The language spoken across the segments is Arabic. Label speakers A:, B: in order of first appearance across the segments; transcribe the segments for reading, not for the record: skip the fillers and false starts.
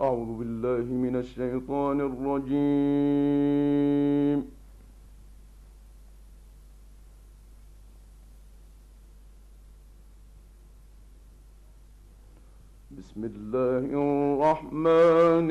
A: أعوذ بالله من الشيطان الرجيم. بسم الله الرحمن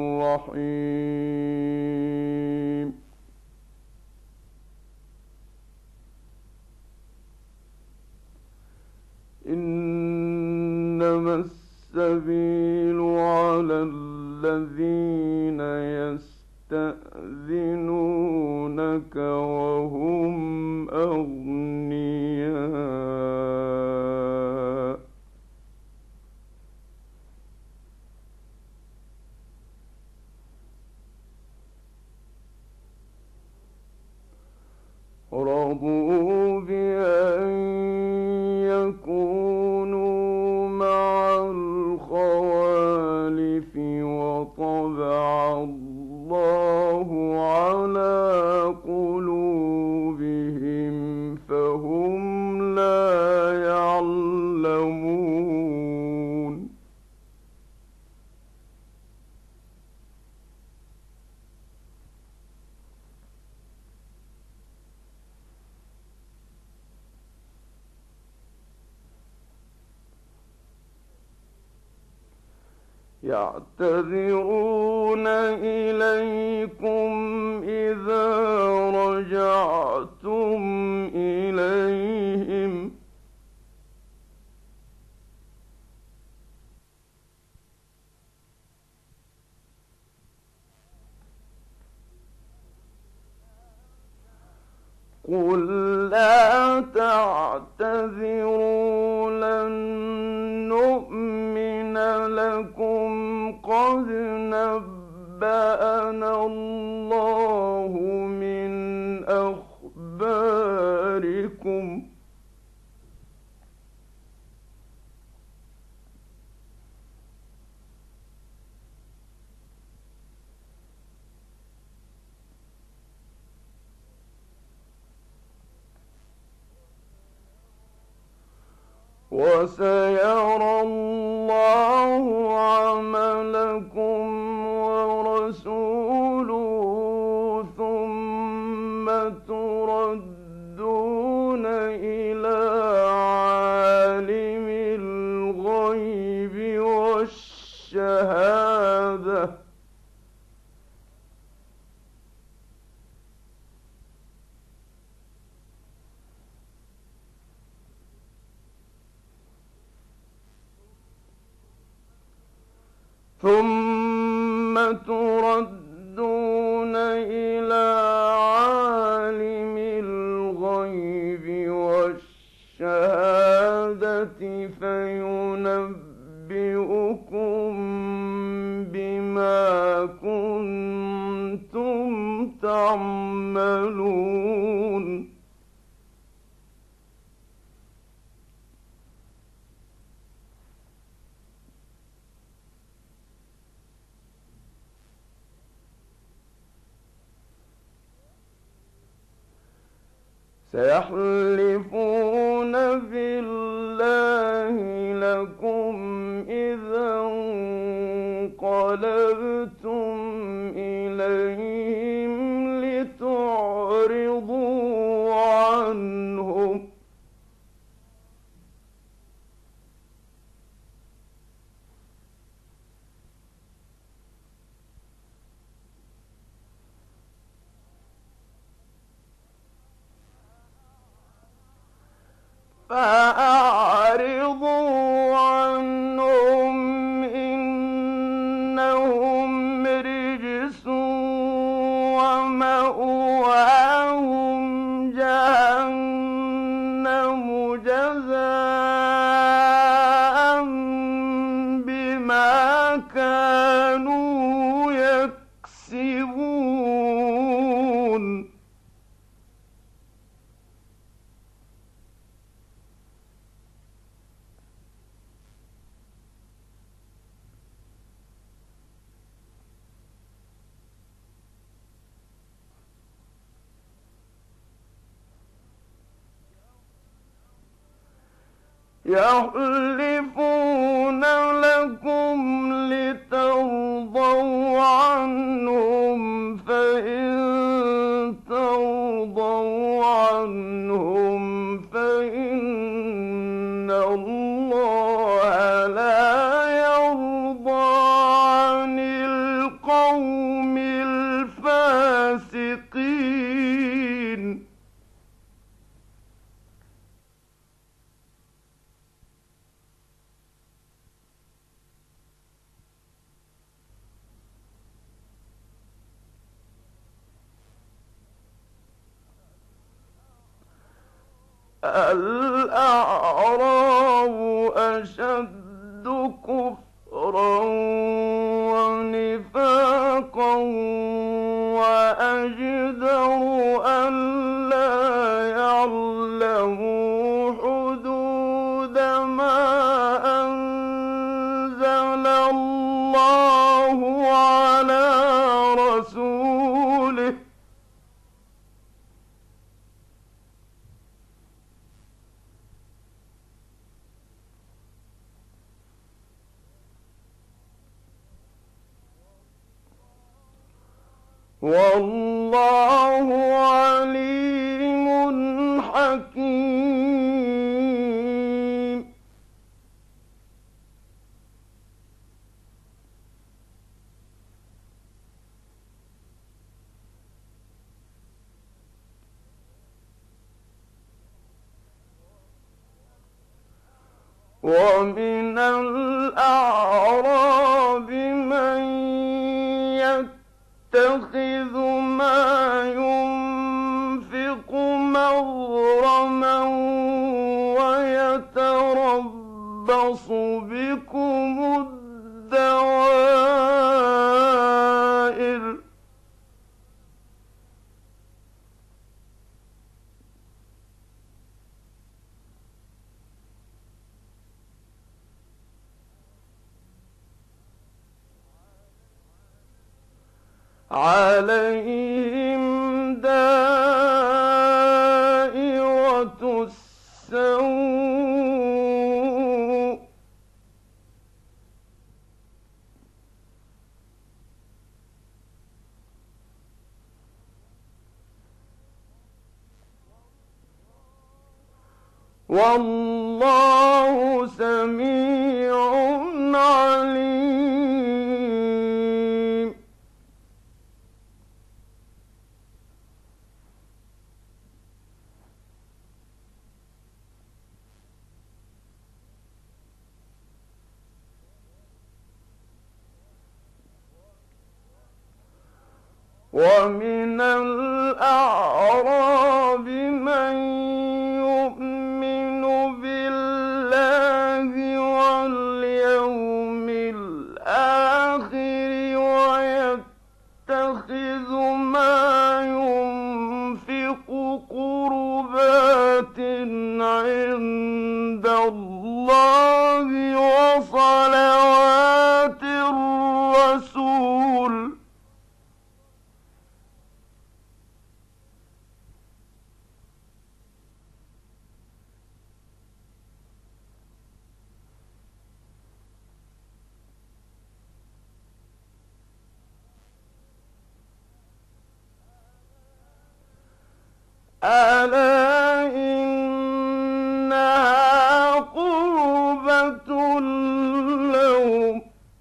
A: الرحيم. إنما السبيل على الذين يستأذنونك وهم أغنياء رضوا بأن يكونوا مع الخوالف وطبع الله على قلوبهم فهم لا يعلمون. يعتذرون إليكم إذا رجعتم إليهم قل لا تعتذروا لن نؤمن لكم قد نبأنا الله من أخباركم وسيرى الله عملكم ورسوله ثم تردون إلى عالم الغيب والشهادة فينبئكم بما كنتم تعملون. سيحلفون بالله لكم إذا انقلبتم إليهم لتعرضوا عنهم فأعرضوا عنهم إنهم رجس ومأواهم جهنم جزاء بما كانوا يكسبون. يحلفون لكم لترضوا الأعراب أشد كفرا ونفاقا وأجدر ألا يعلموا حدود ما أنزل الله على رسوله والله عليم حكيم. ومن الأعراب من يتخذ ما ينفق مغرما ويتربص بكم الدوائر عليهم دائرة السوء والله سميع عليم. ومن الأعراب من يؤمن بالله واليوم الآخر ويتخذ ما ينفق قربات عند الله وصلوات الرسول ألا إنها قربة لهم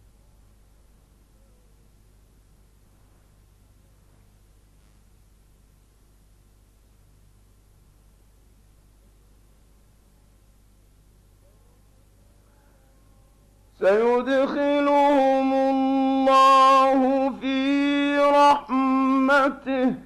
A: سيدخلهم الله في رحمته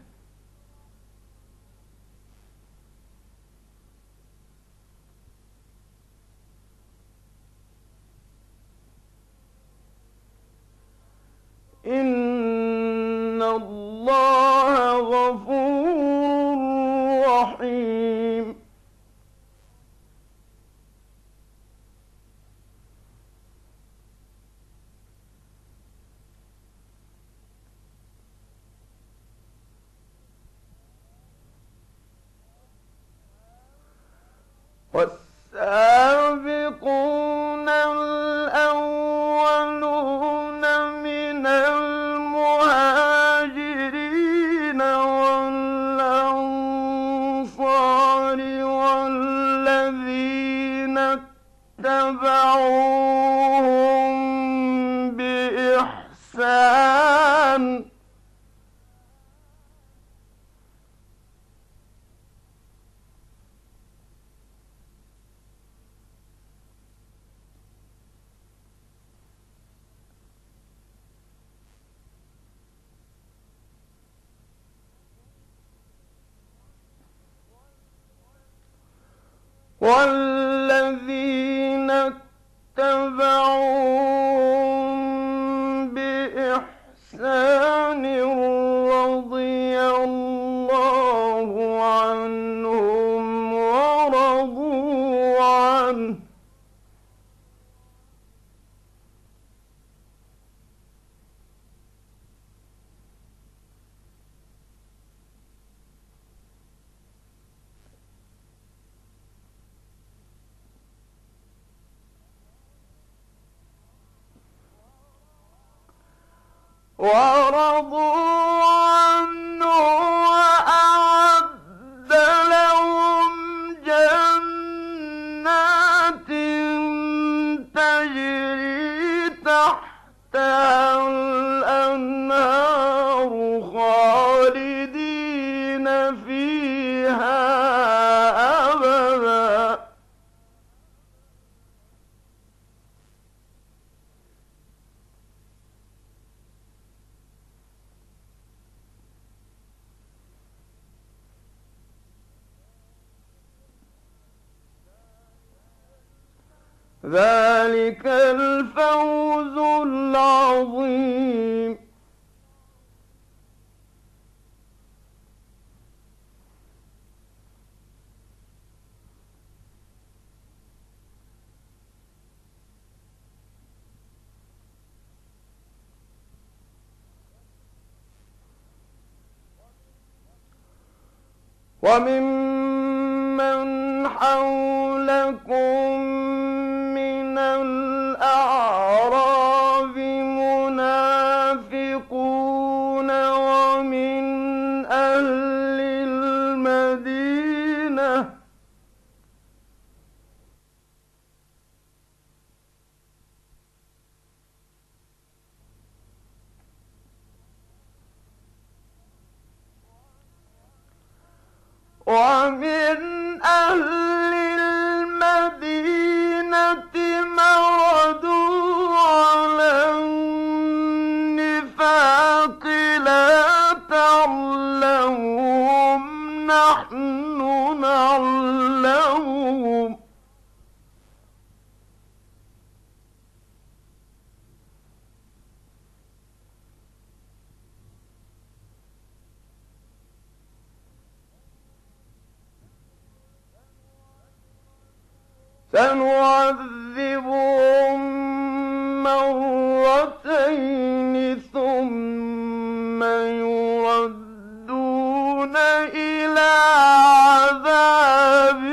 A: إن الله غفور رحيم. والسابقون الأولون من المهاجرين والأنصار والذين اتبعوهم بإحسان والذين اتبعوهم بإحسان رضي الله عنهم ورضوا عنه وأعد لهم جنات تجري تحتها الأنهار خالدين فيها أبدا ذلك الفوز العظيم. وممن حولكم من الأعراب منافقون ومن أهل المدينة مردوا على النفاق لا تعلمهم نحن نعلمهم سنعذبهم مرتين ثم يردون إلى عذاب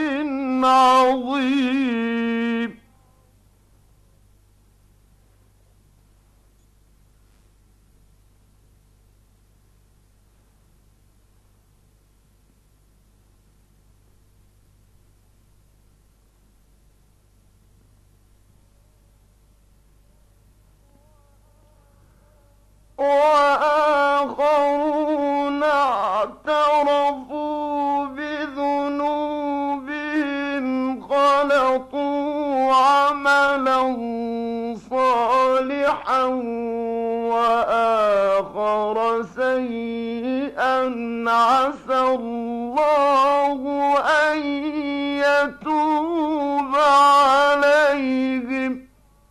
A: عظيم. وآخرون اعترفوا بذنوبهم خلطوا عملا صالحا وآخر سيئا عسى الله أن يتوب عليهم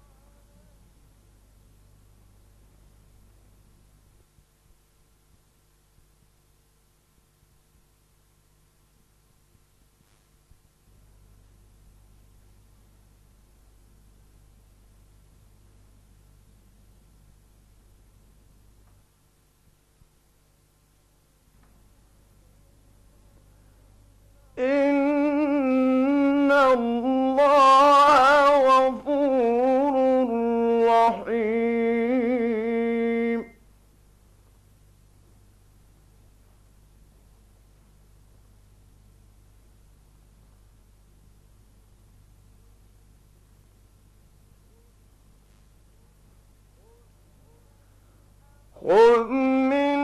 A: إن الله غفور رحيم. خذ من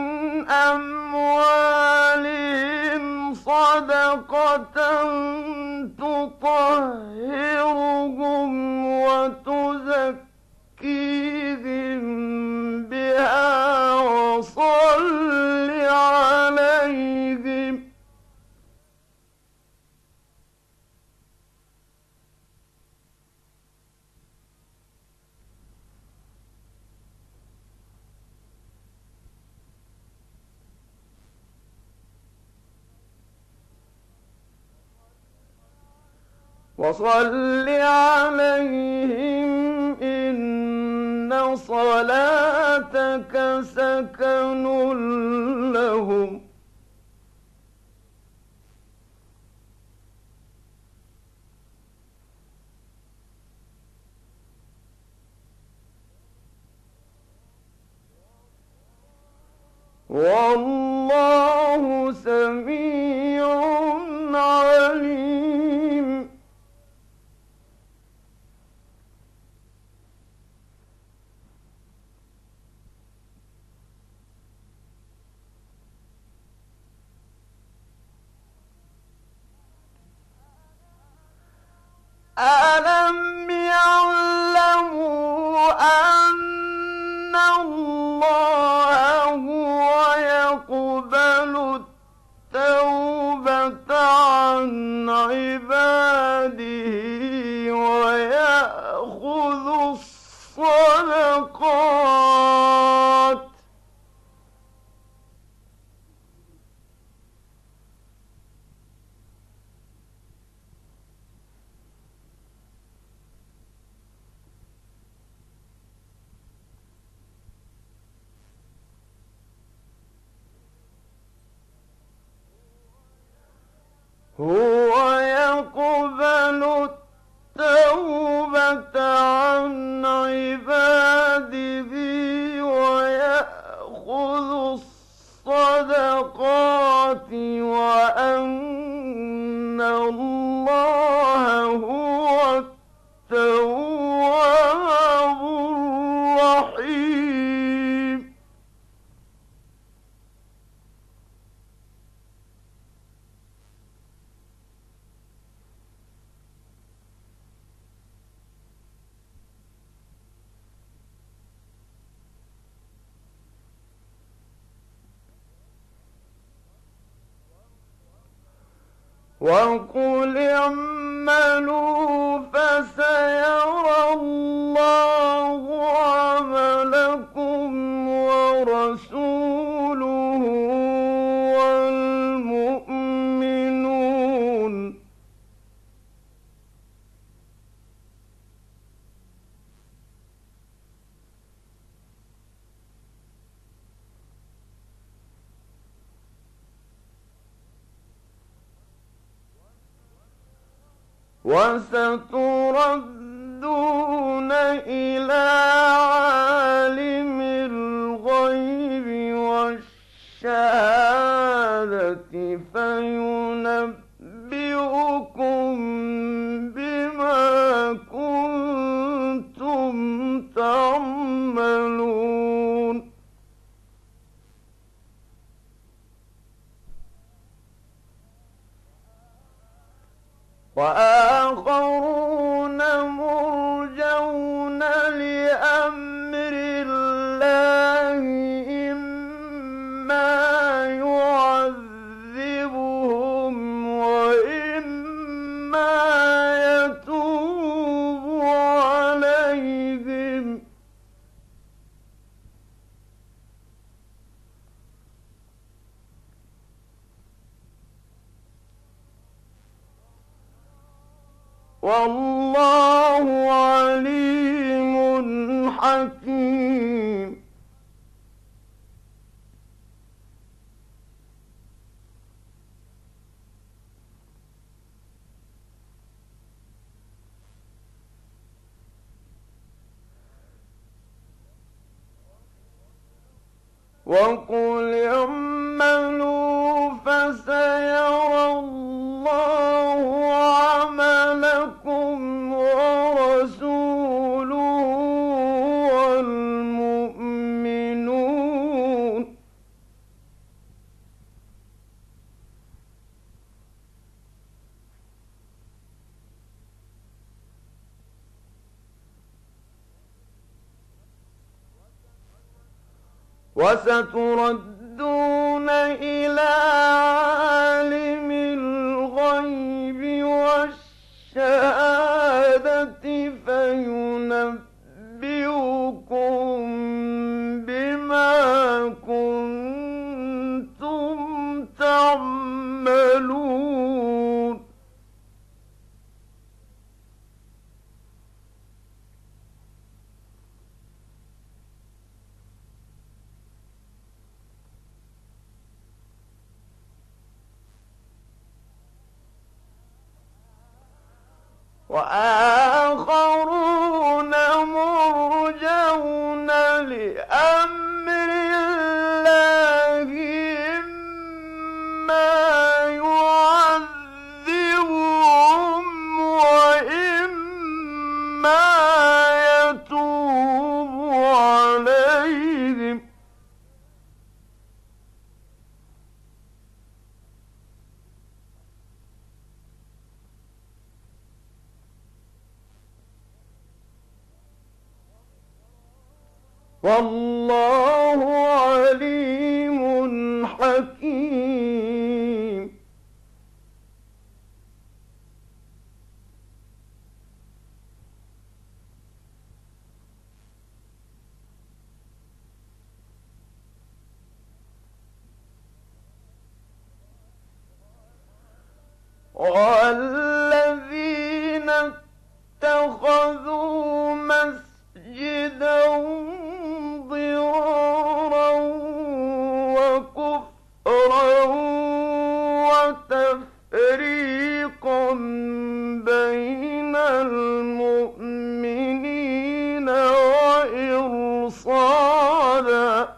A: أموالهم صدقة تطهرهم وتزكيهم بها وصل عليهم وصل عليهم إن صلاتك سكن لهم والله سميع عليم. ألم يعلموا أن الله هو يقبل التوبة عن عباده ويأخذ الصدقات هو يقبل التوبة عن عباده ويأخذ الصدقات وأن الله هو التواب الرحيم. وقل اعملوا فسيرى الله عملكم ورسوله والمؤمنون وستردون إلى عالم الغيب والشهادة فينبئكم بما كنتم تعملون. وآخرون مرجون لأمر الله إما يعذبهم وإما يتوب عليهم والله عليم حكيم. وقل اعملوا فسيرى الله عملكم ورسوله والمؤمنون وستردون إلى عالم الغيب والشهادة فينبئكم بما كنتم تعملون. وآخرون مرجون لأمر الله إما يعذبهم وإما يتوب عليهم والله عليم حكيم. والذين اتخذوا مسجدا ضرارا وكفرا وتفريقا بين المؤمنين وإرصادا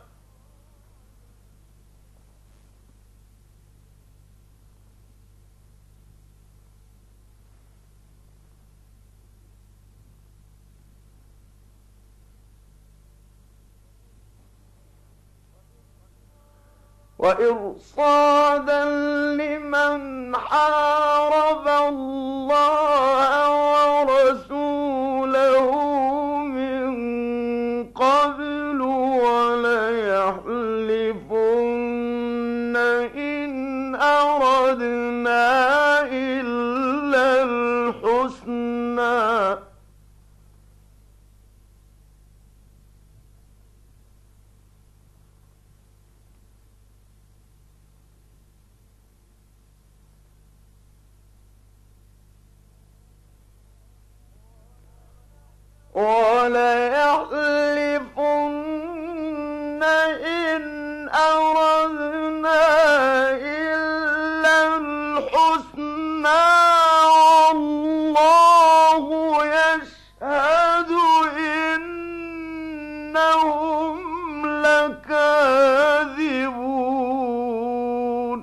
A: لمن حارب الله ورسوله من قبل وليحلفن إن أردنا إلا الحسنى وليحلفن إن أردنا إلا الحسنى والله يشهد إنهم لكاذبون.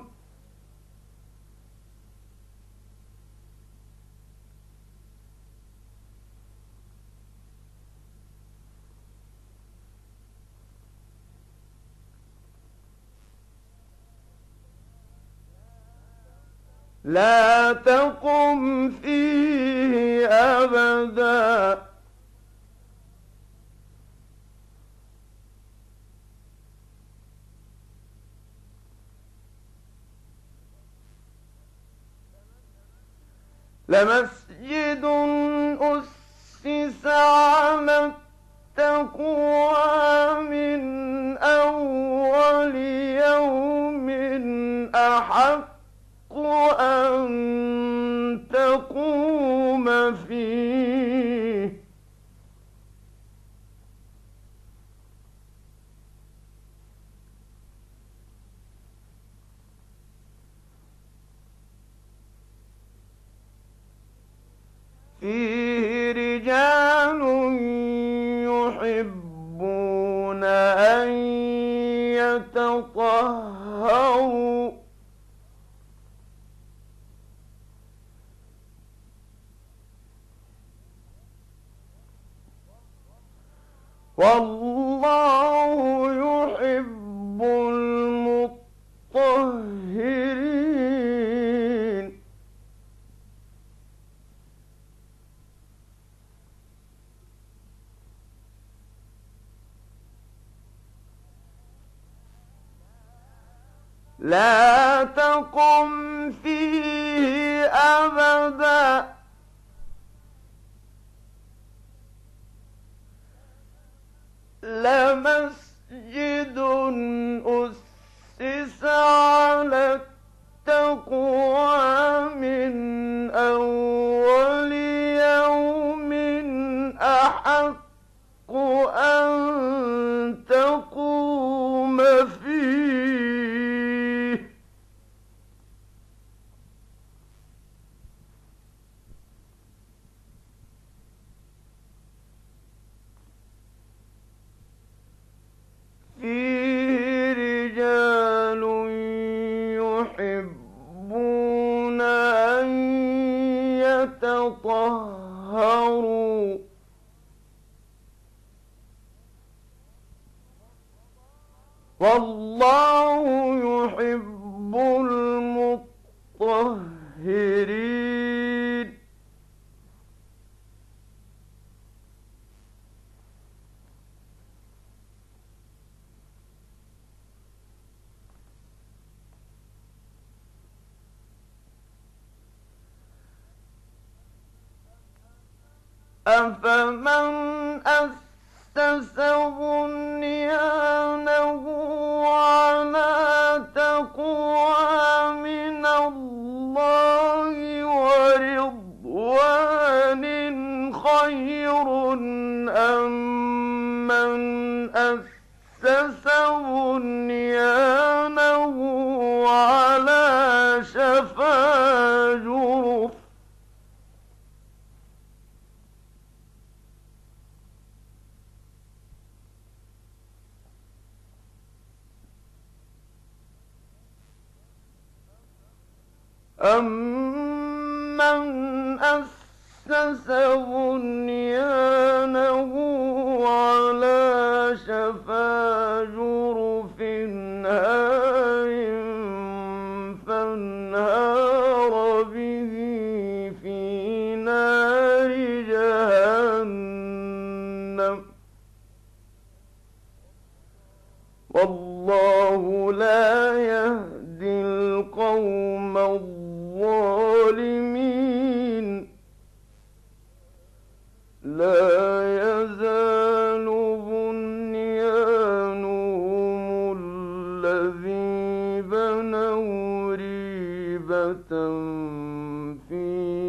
A: لا تقم فيه أبدا لمسجد أسس على التقوى من أول يوم أحق أن تقوم فيه فيه رجال يحبون أن يتطهروا والله يحب المطهرين. لا تقم فيه أبدا لمسجد أسس على التقوى من أول يوم أحق أن تقوم فيه والله يحب المطهرين أفمن أسس بنيانه على تقوى من الله ورضوان خير أم من أسس بنيانه على شفا جرف أَمَّنْ أَسَّسَ بُنْيَانَهُ عَلَىٰ شَفَا جُرُفٍ هَارٍ فَانْهَارَ بِهِ فِي نَارِ جَهَنَّمَ ۗ وَاللَّهُ لَا يَهْدِي الْقَوْمَ الظالمين لا يزال بنيانهم الذي بنوا ريبة في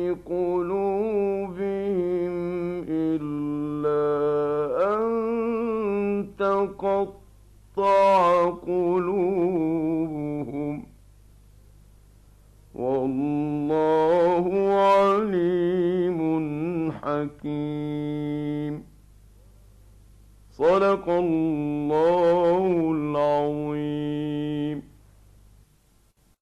A: قلوبهم إلا أن تقطع قلوبهم والله عليم حكيم. صدق الله